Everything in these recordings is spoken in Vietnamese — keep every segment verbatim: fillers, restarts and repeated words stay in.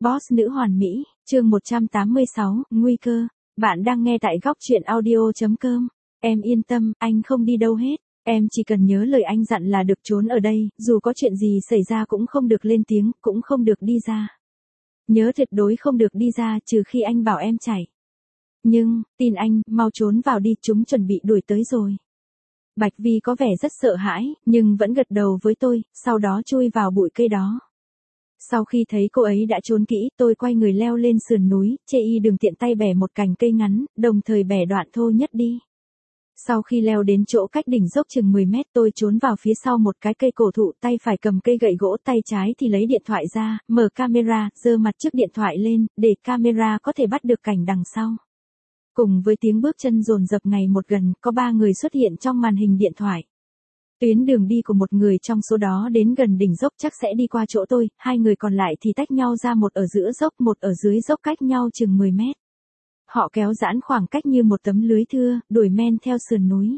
Boss nữ hoàn mỹ, chương một trăm tám mươi sáu, nguy cơ. Bạn đang nghe tại góc truyện audio chấm com. Em yên tâm, anh không đi đâu hết. Em chỉ cần nhớ lời anh dặn là được trốn ở đây, dù có chuyện gì xảy ra cũng không được lên tiếng, cũng không được đi ra. Nhớ tuyệt đối không được đi ra trừ khi anh bảo em chạy. Nhưng, tin anh, mau trốn vào đi, chúng chuẩn bị đuổi tới rồi. Bạch Vi có vẻ rất sợ hãi, nhưng vẫn gật đầu với tôi, sau đó chui vào bụi cây đó. Sau khi thấy cô ấy đã trốn kỹ, tôi quay người leo lên sườn núi, chê y đường tiện tay bẻ một cành cây ngắn, đồng thời bẻ đoạn thô nhất đi. Sau khi leo đến chỗ cách đỉnh dốc chừng mười mét, tôi trốn vào phía sau một cái cây cổ thụ, tay phải cầm cây gậy gỗ, tay trái thì lấy điện thoại ra, mở camera, giơ mặt trước điện thoại lên, để camera có thể bắt được cảnh đằng sau. Cùng với tiếng bước chân dồn dập ngày một gần, có ba người xuất hiện trong màn hình điện thoại. Tuyến đường đi của một người trong số đó đến gần đỉnh dốc chắc sẽ đi qua chỗ tôi, hai người còn lại thì tách nhau ra, một ở giữa dốc, một ở dưới dốc, cách nhau chừng mười mét. Họ kéo giãn khoảng cách như một tấm lưới thưa, đuổi men theo sườn núi.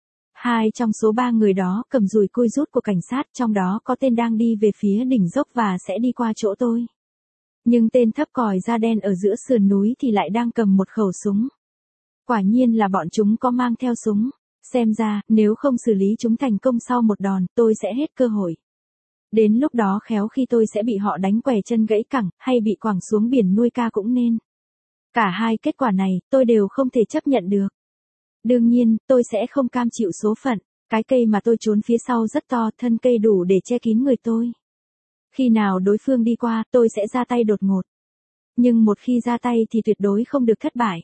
Hai trong số ba người đó cầm dùi cui rút của cảnh sát, trong đó có tên đang đi về phía đỉnh dốc và sẽ đi qua chỗ tôi. Nhưng tên thấp còi da đen ở giữa sườn núi thì lại đang cầm một khẩu súng. Quả nhiên là bọn chúng có mang theo súng. Xem ra, nếu không xử lý chúng thành công sau một đòn, tôi sẽ hết cơ hội. Đến lúc đó khéo khi tôi sẽ bị họ đánh què chân gãy cẳng, hay bị quẳng xuống biển nuôi ca cũng nên. Cả hai kết quả này, tôi đều không thể chấp nhận được. Đương nhiên, tôi sẽ không cam chịu số phận. Cái cây mà tôi trốn phía sau rất to, thân cây đủ để che kín người tôi. Khi nào đối phương đi qua, tôi sẽ ra tay đột ngột. Nhưng một khi ra tay thì tuyệt đối không được thất bại.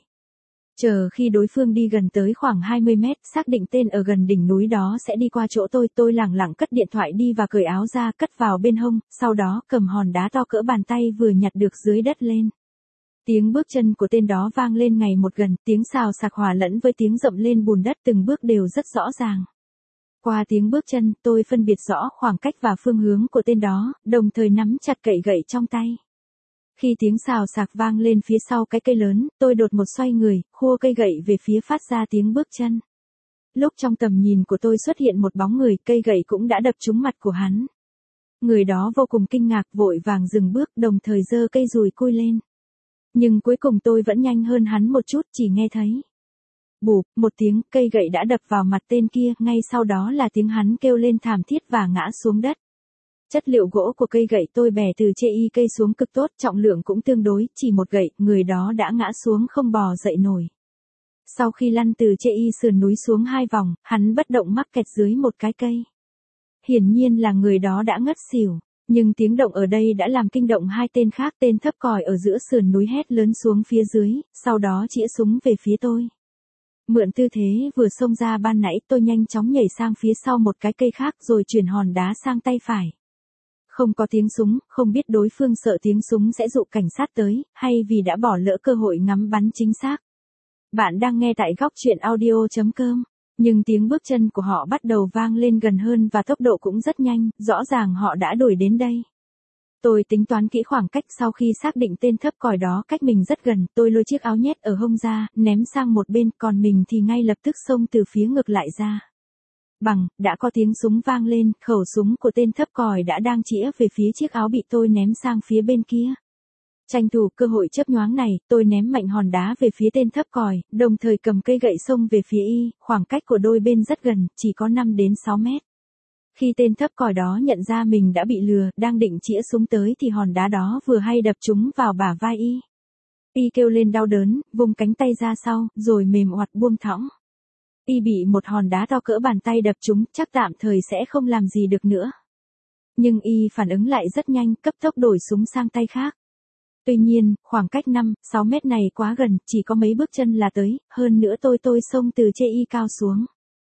Chờ khi đối phương đi gần tới khoảng hai mươi mét, xác định tên ở gần đỉnh núi đó sẽ đi qua chỗ tôi, tôi lẳng lặng cất điện thoại đi và cởi áo ra, cất vào bên hông, sau đó cầm hòn đá to cỡ bàn tay vừa nhặt được dưới đất lên. Tiếng bước chân của tên đó vang lên ngày một gần, tiếng xào xạc hòa lẫn với tiếng dậm lên bùn đất, từng bước đều rất rõ ràng. Qua tiếng bước chân, tôi phân biệt rõ khoảng cách và phương hướng của tên đó, đồng thời nắm chặt cậy gậy trong tay. Khi tiếng xào xạc vang lên phía sau cái cây lớn, tôi đột một xoay người, khua cây gậy về phía phát ra tiếng bước chân. Lúc trong tầm nhìn của tôi xuất hiện một bóng người, cây gậy cũng đã đập trúng mặt của hắn. Người đó vô cùng kinh ngạc, vội vàng dừng bước, đồng thời giơ cây dùi cui lên. Nhưng cuối cùng tôi vẫn nhanh hơn hắn một chút, chỉ nghe thấy bụp, một tiếng, cây gậy đã đập vào mặt tên kia, ngay sau đó là tiếng hắn kêu lên thảm thiết và ngã xuống đất. Chất liệu gỗ của cây gậy tôi bẻ từ chê y cây xuống cực tốt, trọng lượng cũng tương đối, chỉ một gậy, người đó đã ngã xuống không bò dậy nổi. Sau khi lăn từ chê y sườn núi xuống hai vòng, hắn bất động mắc kẹt dưới một cái cây. Hiển nhiên là người đó đã ngất xỉu, nhưng tiếng động ở đây đã làm kinh động hai tên khác, tên thấp còi ở giữa sườn núi hét lớn xuống phía dưới, sau đó chĩa súng về phía tôi. Mượn tư thế vừa xông ra ban nãy, tôi nhanh chóng nhảy sang phía sau một cái cây khác rồi chuyển hòn đá sang tay phải. Không có tiếng súng, không biết đối phương sợ tiếng súng sẽ dụ cảnh sát tới, hay vì đã bỏ lỡ cơ hội ngắm bắn chính xác. Bạn đang nghe tại góc truyện audio chấm com, nhưng tiếng bước chân của họ bắt đầu vang lên gần hơn và tốc độ cũng rất nhanh, rõ ràng họ đã đuổi đến đây. Tôi tính toán kỹ khoảng cách, sau khi xác định tên thấp còi đó cách mình rất gần, tôi lôi chiếc áo nhét ở hông ra, ném sang một bên, còn mình thì ngay lập tức xông từ phía ngược lại ra. Bằng, đã có tiếng súng vang lên, khẩu súng của tên thấp còi đã đang chĩa về phía chiếc áo bị tôi ném sang phía bên kia. Tranh thủ cơ hội chớp nhoáng này, tôi ném mạnh hòn đá về phía tên thấp còi, đồng thời cầm cây gậy xông về phía y, khoảng cách của đôi bên rất gần, chỉ có năm đến sáu mét. Khi tên thấp còi đó nhận ra mình đã bị lừa, đang định chĩa súng tới thì hòn đá đó vừa hay đập trúng vào bả vai y. Y kêu lên đau đớn, vùng cánh tay ra sau, rồi mềm oặt buông thõng. Y bị một hòn đá to cỡ bàn tay đập trúng, chắc tạm thời sẽ không làm gì được nữa. Nhưng y phản ứng lại rất nhanh, cấp tốc đổi súng sang tay khác. Tuy nhiên, khoảng cách năm, sáu mét này quá gần, chỉ có mấy bước chân là tới, hơn nữa tôi tôi xông từ chê y cao xuống.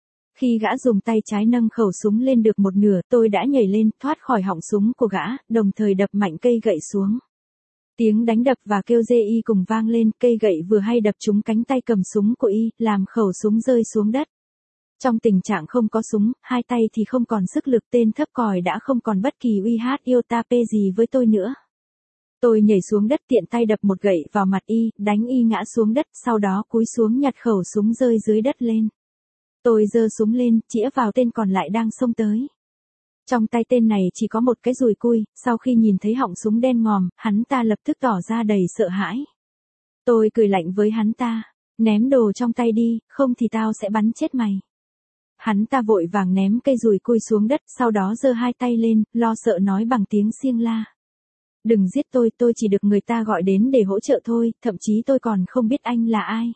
Khi gã dùng tay trái nâng khẩu súng lên được một nửa, tôi đã nhảy lên, thoát khỏi họng súng của gã, đồng thời đập mạnh cây gậy xuống. Tiếng đánh đập và kêu rê y cùng vang lên, cây gậy vừa hay đập trúng cánh tay cầm súng của y, làm khẩu súng rơi xuống đất. Trong tình trạng không có súng, hai tay thì không còn sức lực, tên thấp còi đã không còn bất kỳ uy hát iota p gì với tôi nữa. Tôi nhảy xuống đất, tiện tay đập một gậy vào mặt y, đánh y ngã xuống đất, sau đó cúi xuống nhặt khẩu súng rơi dưới đất lên. Tôi giơ súng lên, chĩa vào tên còn lại đang xông tới. Trong tay tên này chỉ có một cái dùi cui, sau khi nhìn thấy họng súng đen ngòm, hắn ta lập tức tỏ ra đầy sợ hãi. Tôi cười lạnh với hắn ta, ném đồ trong tay đi, không thì tao sẽ bắn chết mày. Hắn ta vội vàng ném cây dùi cui xuống đất, sau đó giơ hai tay lên, lo sợ nói bằng tiếng Xiêng La. Đừng giết tôi, tôi chỉ được người ta gọi đến để hỗ trợ thôi, thậm chí tôi còn không biết anh là ai.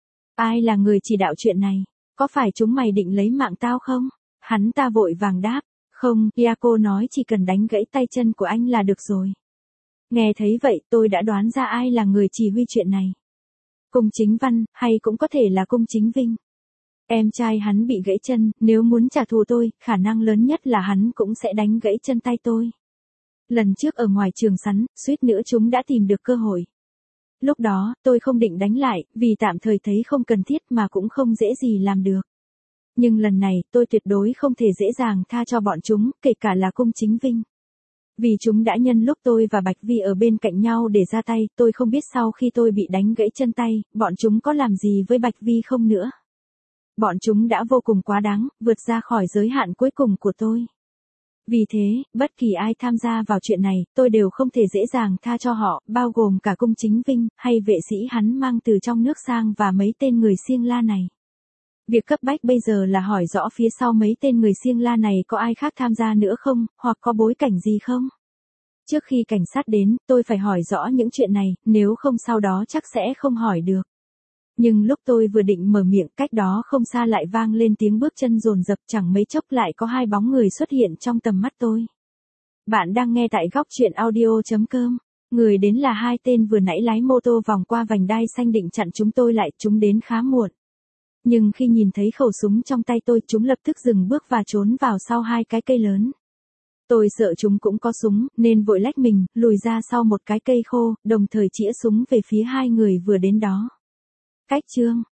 Ai là người chỉ đạo chuyện này? Có phải chúng mày định lấy mạng tao không? Hắn ta vội vàng đáp, không, Yako nói chỉ cần đánh gãy tay chân của anh là được rồi. Nghe thấy vậy tôi đã đoán ra ai là người chỉ huy chuyện này. Cung Chính Văn, hay cũng có thể là Cung Chính Vinh. Em trai hắn bị gãy chân, nếu muốn trả thù tôi, khả năng lớn nhất là hắn cũng sẽ đánh gãy chân tay tôi. Lần trước ở ngoài trường sắn, suýt nữa chúng đã tìm được cơ hội. Lúc đó, tôi không định đánh lại, vì tạm thời thấy không cần thiết mà cũng không dễ gì làm được. Nhưng lần này, tôi tuyệt đối không thể dễ dàng tha cho bọn chúng, kể cả là Cung Chính Vinh. Vì chúng đã nhân lúc tôi và Bạch Vi ở bên cạnh nhau để ra tay, tôi không biết sau khi tôi bị đánh gãy chân tay, bọn chúng có làm gì với Bạch Vi không nữa. Bọn chúng đã vô cùng quá đáng, vượt ra khỏi giới hạn cuối cùng của tôi. Vì thế, bất kỳ ai tham gia vào chuyện này, tôi đều không thể dễ dàng tha cho họ, bao gồm cả Cung Chính Vinh, hay vệ sĩ hắn mang từ trong nước sang và mấy tên người Xiêng La này. Việc cấp bách bây giờ là hỏi rõ phía sau mấy tên người Xiêng La này có ai khác tham gia nữa không, hoặc có bối cảnh gì không? Trước khi cảnh sát đến, tôi phải hỏi rõ những chuyện này, nếu không sau đó chắc sẽ không hỏi được. Nhưng lúc tôi vừa định mở miệng, cách đó không xa lại vang lên tiếng bước chân dồn dập, chẳng mấy chốc lại có hai bóng người xuất hiện trong tầm mắt tôi. Bạn đang nghe tại góc truyện audio chấm com. Người đến là hai tên vừa nãy lái mô tô vòng qua vành đai xanh định chặn chúng tôi lại, chúng đến khá muộn. Nhưng khi nhìn thấy khẩu súng trong tay tôi, chúng lập tức dừng bước và trốn vào sau hai cái cây lớn. Tôi sợ chúng cũng có súng, nên vội lách mình, lùi ra sau một cái cây khô, đồng thời chĩa súng về phía hai người vừa đến đó. Cách chương